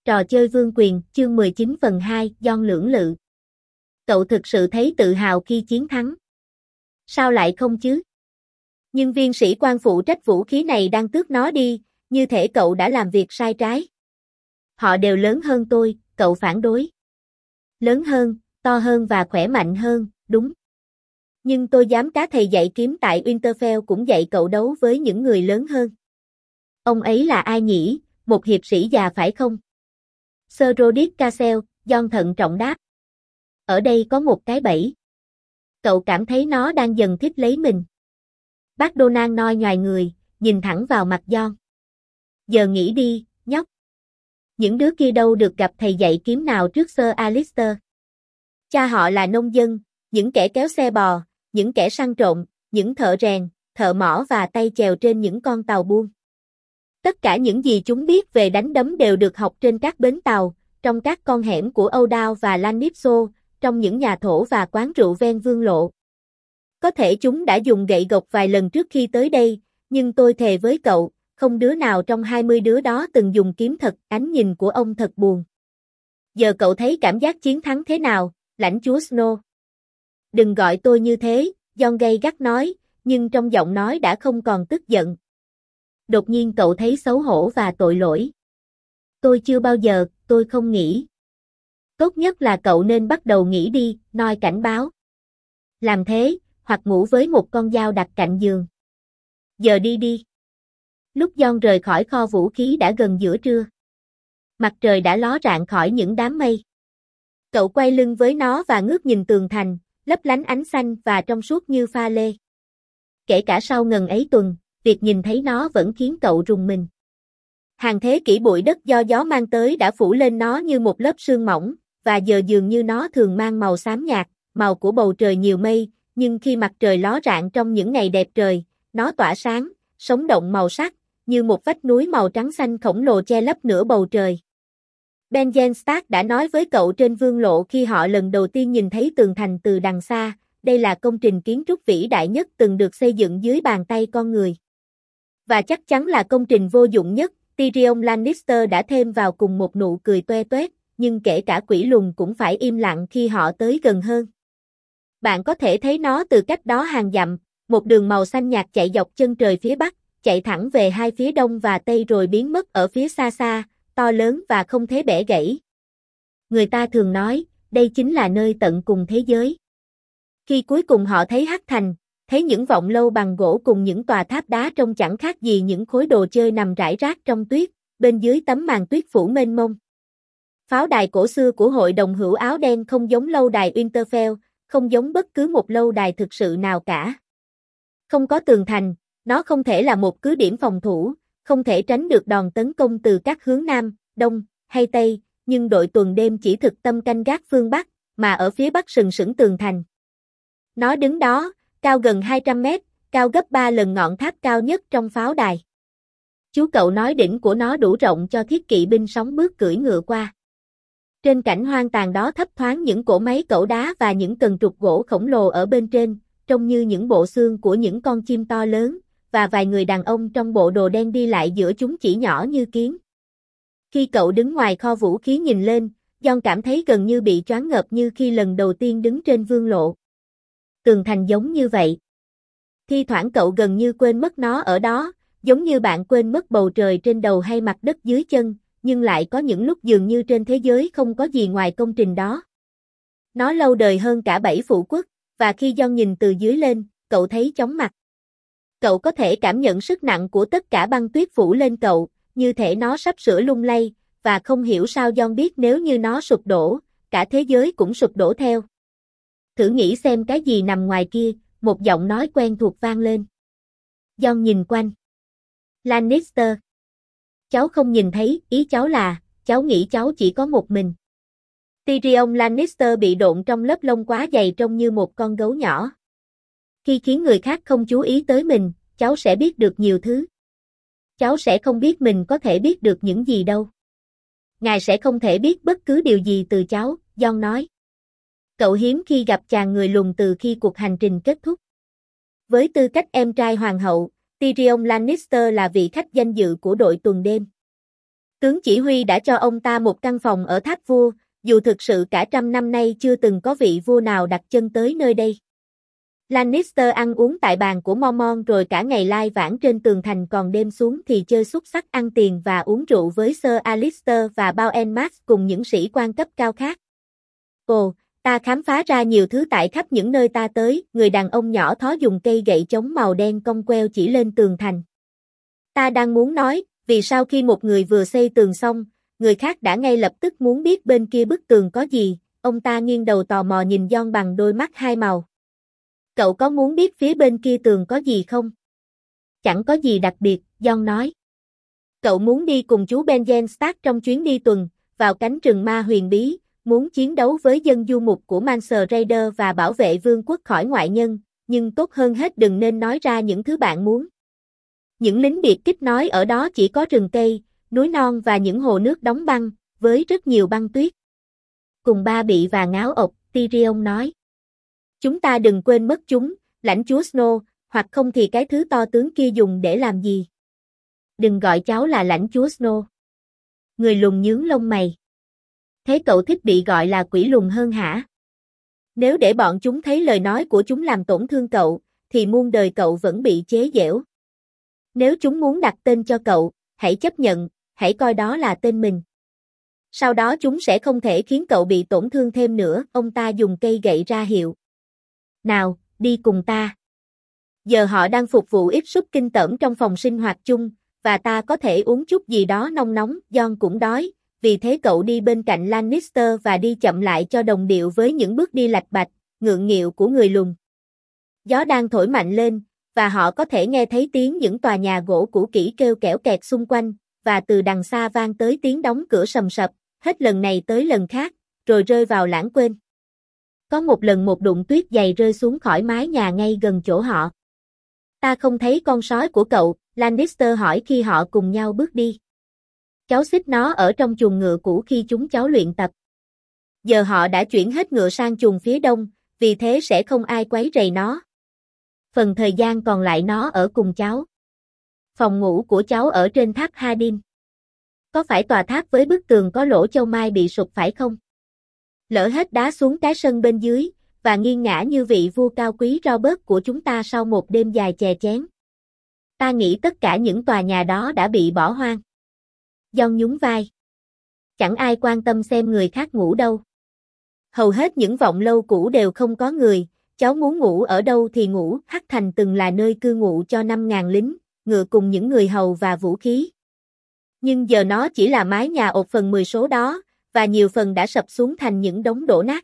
Trò chơi vương quyền, chương 19 phần 2, Jon lưỡng lự. Cậu thực sự thấy tự hào khi chiến thắng. Sao lại không chứ? Nhưng viên sĩ quan phụ trách vũ khí này đang tước nó đi, như thể cậu đã làm việc sai trái. Họ đều lớn hơn tôi, cậu phản đối. Lớn hơn, to hơn và khỏe mạnh hơn, đúng. Nhưng tôi dám cá thầy dạy kiếm tại Winterfell cũng dạy cậu đấu với những người lớn hơn. Ông ấy là ai nhỉ? Một hiệp sĩ già phải không? Sir Rodrik Cassel, Jon thận trọng đáp. Ở đây có một cái bẫy. Cậu cảm thấy nó đang dần thích lấy mình. Bác Donald noi nhoài người, nhìn thẳng vào mặt Jon. Giờ nghĩ đi, nhóc. Những đứa kia đâu được gặp thầy dạy kiếm nào trước Sir Alistair. Cha họ là nông dân, những kẻ kéo xe bò, những kẻ săn trộm, những thợ rèn, thợ mỏ và tay chèo trên những con tàu buôn. Tất cả những gì chúng biết về đánh đấm đều được học trên các bến tàu, trong các con hẻm của Âu Đao và Lannispso, trong những nhà thổ và quán rượu ven vương lộ. Có thể chúng đã dùng gậy gộc vài lần trước khi tới đây, nhưng tôi thề với cậu, không đứa nào trong 20 đứa đó từng dùng kiếm thật. Ánh nhìn của ông thật buồn. Giờ cậu thấy cảm giác chiến thắng thế nào, lãnh chúa Snow? Đừng gọi tôi như thế, Jon gay gắt nói, nhưng trong giọng nói đã không còn tức giận. Đột nhiên cậu thấy xấu hổ và tội lỗi. Tôi chưa bao giờ, tôi không nghĩ. Tốt nhất là cậu nên bắt đầu nghĩ đi, Noi cảnh báo. Làm thế, hoặc ngủ với một con dao đặt cạnh giường. Giờ đi đi. Lúc Jon rời khỏi kho vũ khí đã gần giữa trưa. Mặt trời đã ló rạng khỏi những đám mây. Cậu quay lưng với nó và ngước nhìn tường thành, lấp lánh ánh xanh và trong suốt như pha lê. Kể cả sau ngần ấy tuần, việc nhìn thấy nó vẫn khiến cậu rùng mình. Hàng thế kỷ bụi đất do gió mang tới đã phủ lên nó như một lớp sương mỏng, và giờ dường như nó thường mang màu xám nhạt, màu của bầu trời nhiều mây, nhưng khi mặt trời ló rạng trong những ngày đẹp trời, nó tỏa sáng, sống động màu sắc, như một vách núi màu trắng xanh khổng lồ che lấp nửa bầu trời. Benjen Stark đã nói với cậu trên vương lộ khi họ lần đầu tiên nhìn thấy tường thành từ đằng xa, đây là công trình kiến trúc vĩ đại nhất từng được xây dựng dưới bàn tay con người. Và chắc chắn là công trình vô dụng nhất, Tyrion Lannister đã thêm vào cùng một nụ cười toe toét, nhưng kể cả quỷ lùn cũng phải im lặng khi họ tới gần hơn. Bạn có thể thấy nó từ cách đó hàng dặm, một đường màu xanh nhạt chạy dọc chân trời phía bắc, chạy thẳng về hai phía đông và tây rồi biến mất ở phía xa xa, to lớn và không thể bẻ gãy. Người ta thường nói, đây chính là nơi tận cùng thế giới. Khi cuối cùng họ thấy Hắc Thành, thấy những vọng lâu bằng gỗ cùng những tòa tháp đá trông chẳng khác gì những khối đồ chơi nằm rải rác trong tuyết, bên dưới tấm màn tuyết phủ mênh mông. Pháo đài cổ xưa của hội đồng hữu áo đen không giống lâu đài Winterfell, không giống bất cứ một lâu đài thực sự nào cả. Không có tường thành, nó không thể là một cứ điểm phòng thủ, không thể tránh được đòn tấn công từ các hướng Nam, Đông, hay Tây, nhưng đội tuần đêm chỉ thực tâm canh gác phương Bắc, mà ở phía Bắc sừng sững tường thành. Nó đứng đó, cao gần 200 mét, cao gấp 3 lần ngọn tháp cao nhất trong pháo đài. Chú cậu nói đỉnh của nó đủ rộng cho thiết kỵ binh sóng bước cưỡi ngựa qua. Trên cảnh hoang tàn đó thấp thoáng những cỗ máy cẩu đá và những cần trục gỗ khổng lồ ở bên trên, trông như những bộ xương của những con chim to lớn, và vài người đàn ông trong bộ đồ đen đi lại giữa chúng chỉ nhỏ như kiến. Khi cậu đứng ngoài kho vũ khí nhìn lên, Jon cảm thấy gần như bị choáng ngợp như khi lần đầu tiên đứng trên vương lộ. Tường thành giống như vậy. Thi thoảng cậu gần như quên mất nó ở đó, giống như bạn quên mất bầu trời trên đầu hay mặt đất dưới chân, nhưng lại có những lúc dường như trên thế giới không có gì ngoài công trình đó. Nó lâu đời hơn cả 7 phủ quốc, và khi Jon nhìn từ dưới lên, cậu thấy chóng mặt. Cậu có thể cảm nhận sức nặng của tất cả băng tuyết phủ lên cậu, như thể nó sắp sửa lung lay, và không hiểu sao Jon biết nếu như nó sụp đổ, cả thế giới cũng sụp đổ theo. Thử nghĩ xem cái gì nằm ngoài kia, một giọng nói quen thuộc vang lên. Jon nhìn quanh. Lannister. Cháu không nhìn thấy, ý cháu là, cháu nghĩ cháu chỉ có một mình. Tyrion Lannister bị độn trong lớp lông quá dày trông như một con gấu nhỏ. Khi khiến người khác không chú ý tới mình, cháu sẽ biết được nhiều thứ. Cháu sẽ không biết mình có thể biết được những gì đâu. Ngài sẽ không thể biết bất cứ điều gì từ cháu, Jon nói. Cậu hiếm khi gặp chàng người lùn từ khi cuộc hành trình kết thúc. Với tư cách em trai hoàng hậu, Tyrion Lannister là vị khách danh dự của đội tuần đêm. Tướng chỉ huy đã cho ông ta một căn phòng ở tháp vua, dù thực sự cả trăm năm nay chưa từng có vị vua nào đặt chân tới nơi đây. Lannister ăn uống tại bàn của Mormont rồi cả ngày lai vãng trên tường thành, còn đêm xuống thì chơi xúc xắc, ăn tiền và uống rượu với Sir Alistair và Beaumont cùng những sĩ quan cấp cao khác. Ồ, ta khám phá ra nhiều thứ tại khắp những nơi ta tới, người đàn ông nhỏ thó dùng cây gậy chống màu đen cong queo chỉ lên tường thành. Ta đang muốn nói, vì sao khi một người vừa xây tường xong, người khác đã ngay lập tức muốn biết bên kia bức tường có gì, ông ta nghiêng đầu tò mò nhìn Jon bằng đôi mắt hai màu. Cậu có muốn biết phía bên kia tường có gì không? Chẳng có gì đặc biệt, Jon nói. Cậu muốn đi cùng chú Benjen Stark trong chuyến đi tuần, vào cánh rừng ma huyền bí, muốn chiến đấu với dân du mục của Mance Raider và bảo vệ vương quốc khỏi ngoại nhân, nhưng tốt hơn hết đừng nên nói ra những thứ bạn muốn. Những lính biệt kích nói ở đó chỉ có rừng cây, núi non và những hồ nước đóng băng, với rất nhiều băng tuyết. Cùng ba bị và ngáo ộc, Tyrion nói. Chúng ta đừng quên mất chúng, lãnh chúa Snow, hoặc không thì cái thứ to tướng kia dùng để làm gì. Đừng gọi cháu là lãnh chúa Snow. Người lùn nhướng lông mày. Thế cậu thích bị gọi là quỷ lùn hơn hả? Nếu để bọn chúng thấy lời nói của chúng làm tổn thương cậu, thì muôn đời cậu vẫn bị chế giễu. Nếu chúng muốn đặt tên cho cậu, hãy chấp nhận, hãy coi đó là tên mình. Sau đó chúng sẽ không thể khiến cậu bị tổn thương thêm nữa, ông ta dùng cây gậy ra hiệu. Nào, đi cùng ta. Giờ họ đang phục vụ ít súp kinh tởm trong phòng sinh hoạt chung, và ta có thể uống chút gì đó nóng nóng, Jon cũng đói, vì thế cậu đi bên cạnh Lannister và đi chậm lại cho đồng điệu với những bước đi lạch bạch, ngượng nghịu của người lùn. Gió đang thổi mạnh lên, và họ có thể nghe thấy tiếng những tòa nhà gỗ cũ kỹ kêu kẽo kẹt xung quanh, và từ đằng xa vang tới tiếng đóng cửa sầm sập, hết lần này tới lần khác, rồi rơi vào lãng quên. Có một lần một đụng tuyết dày rơi xuống khỏi mái nhà ngay gần chỗ họ. Ta không thấy con sói của cậu, Lannister hỏi khi họ cùng nhau bước đi. Cháu xích nó ở trong chuồng ngựa cũ khi chúng cháu luyện tập. Giờ họ đã chuyển hết ngựa sang chuồng phía đông, vì thế sẽ không ai quấy rầy nó. Phần thời gian còn lại nó ở cùng cháu. Phòng ngủ của cháu ở trên tháp Hadin. Có phải tòa tháp với bức tường có lỗ châu mai bị sụp phải không? Lỡ hết đá xuống cái sân bên dưới, và nghiêng ngã như vị vua cao quý Robert của chúng ta sau một đêm dài chè chén. Ta nghĩ tất cả những tòa nhà đó đã bị bỏ hoang. Jon nhún vai. Chẳng ai quan tâm xem người khác ngủ đâu. Hầu hết những vọng lâu cũ đều không có người, cháu muốn ngủ ở đâu thì ngủ, Hắc Thành từng là nơi cư ngụ cho 5.000 lính, ngựa cùng những người hầu và vũ khí. Nhưng giờ nó chỉ là mái nhà ột phần 10 số đó, và nhiều phần đã sập xuống thành những đống đổ nát.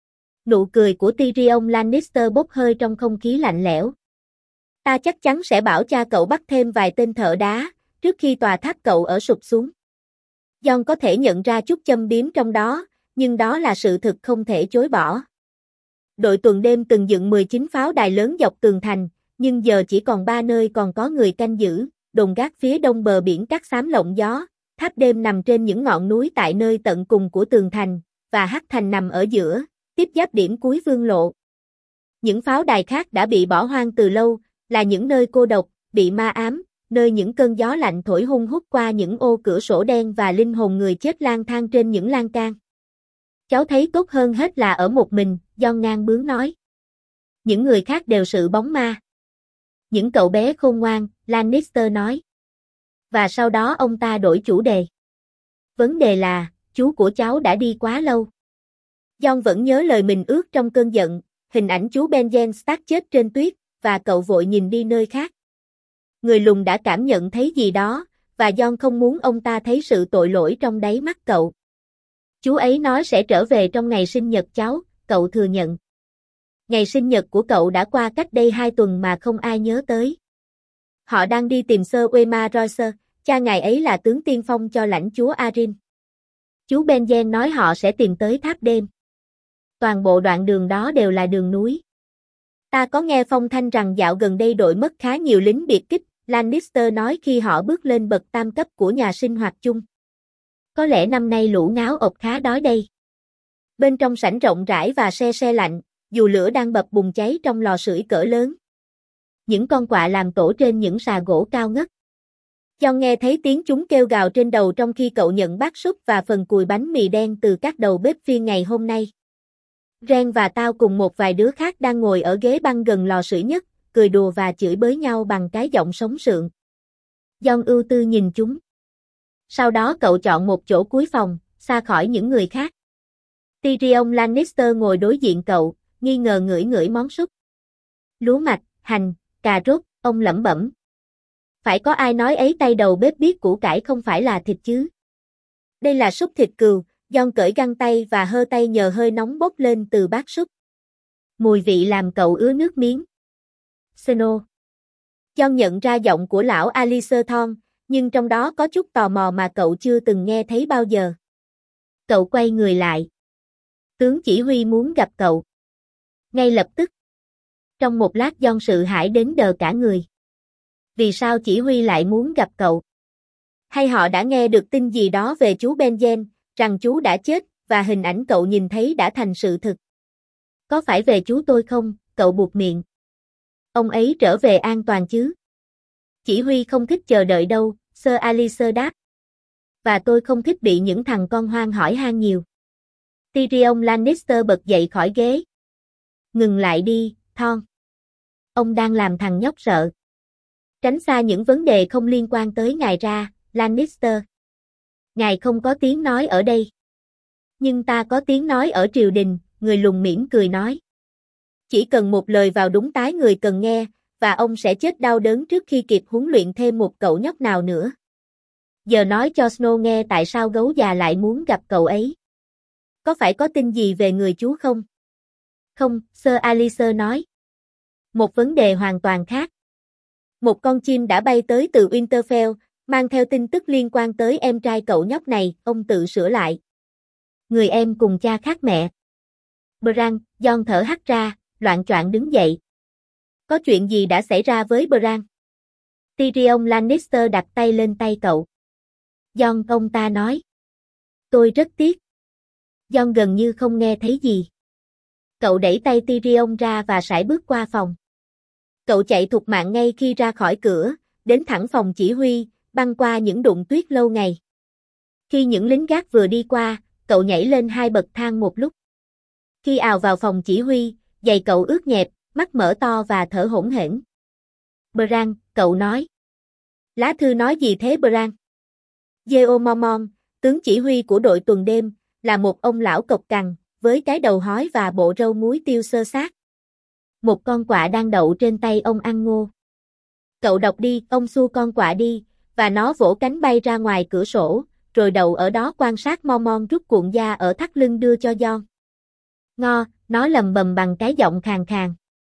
Nụ cười của Tyrion Lannister bốc hơi trong không khí lạnh lẽo. Ta chắc chắn sẽ bảo cha cậu bắt thêm vài tên thợ đá, trước khi tòa tháp cậu ở sụp xuống. Jon có thể nhận ra chút châm biếm trong đó, nhưng đó là sự thực không thể chối bỏ. Đội tuần đêm từng dựng 19 pháo đài lớn dọc tường thành, nhưng giờ chỉ còn 3 nơi còn có người canh giữ, đồn gác phía đông bờ biển cát xám lộng gió, tháp đêm nằm trên những ngọn núi tại nơi tận cùng của tường thành, và Hắc Thành nằm ở giữa, tiếp giáp điểm cuối vương lộ. Những pháo đài khác đã bị bỏ hoang từ lâu, là những nơi cô độc, bị ma ám, nơi những cơn gió lạnh thổi hun hút qua những ô cửa sổ đen và linh hồn người chết lang thang trên những lan can. Cháu thấy tốt hơn hết là ở một mình, Jon ngang bướng nói. Những người khác đều sự bóng ma. Những cậu bé khôn ngoan, Lannister nói. Và sau đó ông ta đổi chủ đề. Vấn đề là, chú của cháu đã đi quá lâu. Jon vẫn nhớ lời mình ước trong cơn giận, hình ảnh chú Benjen Stark chết trên tuyết, và cậu vội nhìn đi nơi khác. Người lùn đã cảm nhận thấy gì đó, và Jon không muốn ông ta thấy sự tội lỗi trong đáy mắt cậu. Chú ấy nói sẽ trở về trong ngày sinh nhật cháu, cậu thừa nhận. Ngày sinh nhật của cậu đã qua cách đây 2 tuần mà không ai nhớ tới. Họ đang đi tìm Sir Waymar Royce, cha ngài ấy là tướng tiên phong cho lãnh chúa Arryn. Chú Benjen nói họ sẽ tìm tới tháp đêm. Toàn bộ đoạn đường đó đều là đường núi. Ta có nghe phong thanh rằng dạo gần đây đội mất khá nhiều lính biệt kích, Lannister nói khi họ bước lên bậc tam cấp của nhà sinh hoạt chung. Có lẽ năm nay lũ ngáo ộc khá đói đây. Bên trong sảnh rộng rãi và se se lạnh, dù lửa đang bập bùng cháy trong lò sưởi cỡ lớn. Những con quạ làm tổ trên những xà gỗ cao ngất. John nghe thấy tiếng chúng kêu gào trên đầu trong khi cậu nhận bát súp và phần cùi bánh mì đen từ các đầu bếp viên ngày hôm nay. Ren và tao cùng một vài đứa khác đang ngồi ở ghế băng gần lò sưởi nhất, cười đùa và chửi bới nhau bằng cái giọng sống sượng. John ưu tư nhìn chúng. Sau đó cậu chọn một chỗ cuối phòng, xa khỏi những người khác. Tyrion Lannister ngồi đối diện cậu, nghi ngờ ngửi ngửi món súp. Lúa mạch, hành, cà rốt, ông lẩm bẩm. Phải có ai nói ấy tay đầu bếp biết củ cải không phải là thịt chứ. Đây là súp thịt cừu, John cởi găng tay và hơ tay nhờ hơi nóng bốc lên từ bát súp. Mùi vị làm cậu ứa nước miếng. Snow. John nhận ra giọng của lão Alistair Thorne, nhưng trong đó có chút tò mò mà cậu chưa từng nghe thấy bao giờ. Cậu quay người lại. Tướng chỉ huy muốn gặp cậu. Ngay lập tức. Trong một lát John sợ hãi đến đờ cả người. Vì sao chỉ huy lại muốn gặp cậu? Hay họ đã nghe được tin gì đó về chú Benjen, rằng chú đã chết, và hình ảnh cậu nhìn thấy đã thành sự thực? Có phải về chú tôi không? Cậu buột miệng. Ông ấy trở về an toàn chứ? Chỉ huy không thích chờ đợi đâu, Sir Alistair đáp. Và tôi không thích bị những thằng con hoang hỏi han nhiều. Tyrion Lannister bật dậy khỏi ghế. Ngừng lại đi, Thorne. Ông đang làm thằng nhóc sợ. Tránh xa những vấn đề không liên quan tới ngài ra, Lannister. Ngài không có tiếng nói ở đây. Nhưng ta có tiếng nói ở triều đình, người lùn mỉm cười nói. Chỉ cần một lời vào đúng tái người cần nghe, và ông sẽ chết đau đớn trước khi kịp huấn luyện thêm một cậu nhóc nào nữa. Giờ nói cho Snow nghe tại sao gấu già lại muốn gặp cậu ấy. Có phải có tin gì về người chú không? Không, Sir Alistair nói. Một vấn đề hoàn toàn khác. Một con chim đã bay tới từ Winterfell, mang theo tin tức liên quan tới em trai cậu nhóc này, ông tự sửa lại. Người em cùng cha khác mẹ. Bran, John thở hắt ra, loạng choạng đứng dậy. Có chuyện gì đã xảy ra với Bran? Tyrion Lannister đặt tay lên tay cậu. John, ông ta nói. Tôi rất tiếc. John gần như không nghe thấy gì. Cậu đẩy tay Tyrion ra và sải bước qua phòng. Cậu chạy thục mạng ngay khi ra khỏi cửa, đến thẳng phòng chỉ huy, băng qua những đụng tuyết lâu ngày. Khi những lính gác vừa đi qua, cậu nhảy lên 2 bậc thang một lúc. Khi ào vào phòng chỉ huy, giày cậu ướt nhẹp, mắt mở to và thở hổn hển. Bran, cậu nói. Lá thư nói gì thế Bran? Jeomormon, tướng chỉ huy của đội tuần đêm, là một ông lão cộc cằn, với cái đầu hói và bộ râu muối tiêu xơ xác. Một con quạ đang đậu trên tay ông ăn ngô. Cậu đọc đi, ông xua con quạ đi, và nó vỗ cánh bay ra ngoài cửa sổ, rồi đậu ở đó quan sát Mormon rút cuộn da ở thắt lưng đưa cho John. Ngo, nó lầm bầm bằng cái giọng khàn khàn.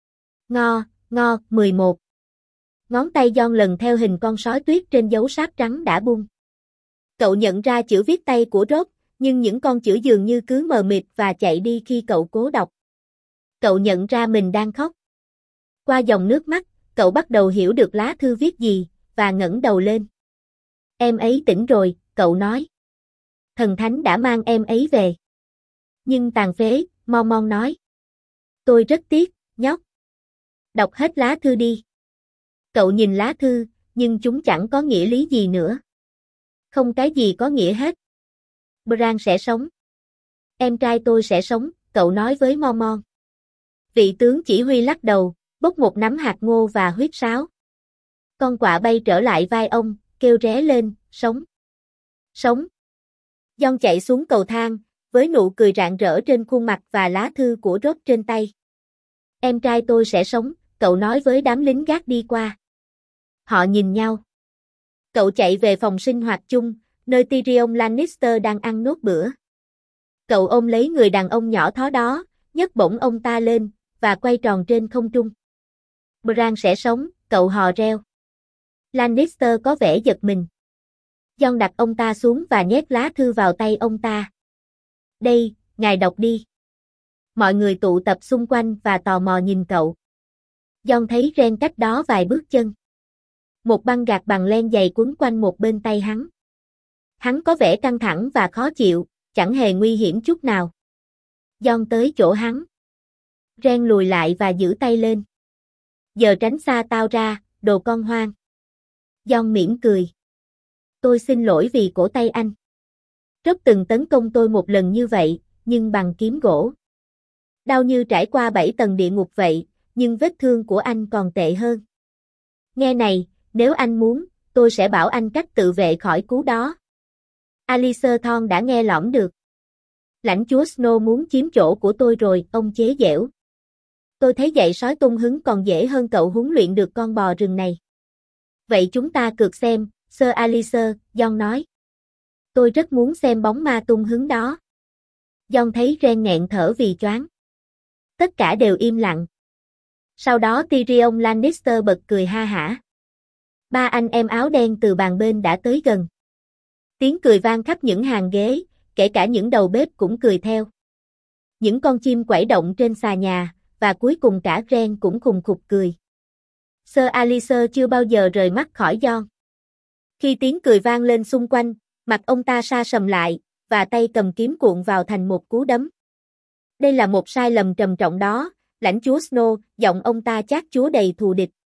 Ngo, 11. Ngón tay John lần theo hình con sói tuyết trên dấu sáp trắng đã bung. Cậu nhận ra chữ viết tay của Robb, nhưng những con chữ dường như cứ mờ mịt và chạy đi khi cậu cố đọc. Cậu nhận ra mình đang khóc. Qua dòng nước mắt, cậu bắt đầu hiểu được lá thư viết gì, và ngẩng đầu lên. Em ấy tỉnh rồi, cậu nói. Thần thánh đã mang em ấy về. Nhưng tàn phế, Mormon nói. Tôi rất tiếc, nhóc. Đọc hết lá thư đi. Cậu nhìn lá thư, nhưng chúng chẳng có nghĩa lý gì nữa. Không cái gì có nghĩa hết. Bran sẽ sống. Em trai tôi sẽ sống, cậu nói với Mormon. Vị tướng chỉ huy lắc đầu, bốc một nắm hạt ngô và huyết sáo. Con quạ bay trở lại vai ông, kêu ré lên, sống. Sống. John chạy xuống cầu thang, với nụ cười rạng rỡ trên khuôn mặt và lá thư của Robb trên tay. Em trai tôi sẽ sống, cậu nói với đám lính gác đi qua. Họ nhìn nhau. Cậu chạy về phòng sinh hoạt chung, nơi Tyrion Lannister đang ăn nốt bữa. Cậu ôm lấy người đàn ông nhỏ thó đó, nhấc bổng ông ta lên, và quay tròn trên không trung. Bran sẽ sống, cậu hò reo. Lannister có vẻ giật mình. John đặt ông ta xuống và nhét lá thư vào tay ông ta. Đây, ngài đọc đi. Mọi người tụ tập xung quanh và tò mò nhìn cậu. John thấy Ren cách đó vài bước chân. Một băng gạc bằng len dày quấn quanh một bên tay hắn. Hắn có vẻ căng thẳng và khó chịu, chẳng hề nguy hiểm chút nào. John tới chỗ hắn. Ren lùi lại và giữ tay lên. Giờ tránh xa tao ra, đồ con hoang. John mỉm cười. Tôi xin lỗi vì cổ tay anh. Rất từng tấn công tôi một lần như vậy, nhưng bằng kiếm gỗ. Đau như trải qua 7 tầng địa ngục vậy, nhưng vết thương của anh còn tệ hơn. Nghe này, nếu anh muốn, tôi sẽ bảo anh cách tự vệ khỏi cú đó. Alistair Thorne đã nghe lỏm được. Lãnh chúa Snow muốn chiếm chỗ của tôi rồi, ông chế giễu. Tôi thấy dạy sói tung hứng còn dễ hơn cậu huấn luyện được con bò rừng này. Vậy chúng ta cược xem, Sir Alistair, Jon nói. Tôi rất muốn xem bóng ma tung hứng đó. Jon thấy Ren nghẹn thở vì choáng. Tất cả đều im lặng. Sau đó Tyrion Lannister bật cười ha hả. Ba anh em áo đen từ bàn bên đã tới gần. Tiếng cười vang khắp những hàng ghế, kể cả những đầu bếp cũng cười theo. Những con chim quẩy động trên xà nhà, và cuối cùng cả Ren cũng khùng khục cười. Sir Alistair chưa bao giờ rời mắt khỏi Jon. Khi tiếng cười vang lên xung quanh, mặt ông ta sa sầm lại, và tay cầm kiếm cuộn vào thành một cú đấm. Đây là một sai lầm trầm trọng đó, lãnh chúa Snow, giọng ông ta chát chúa đầy thù địch.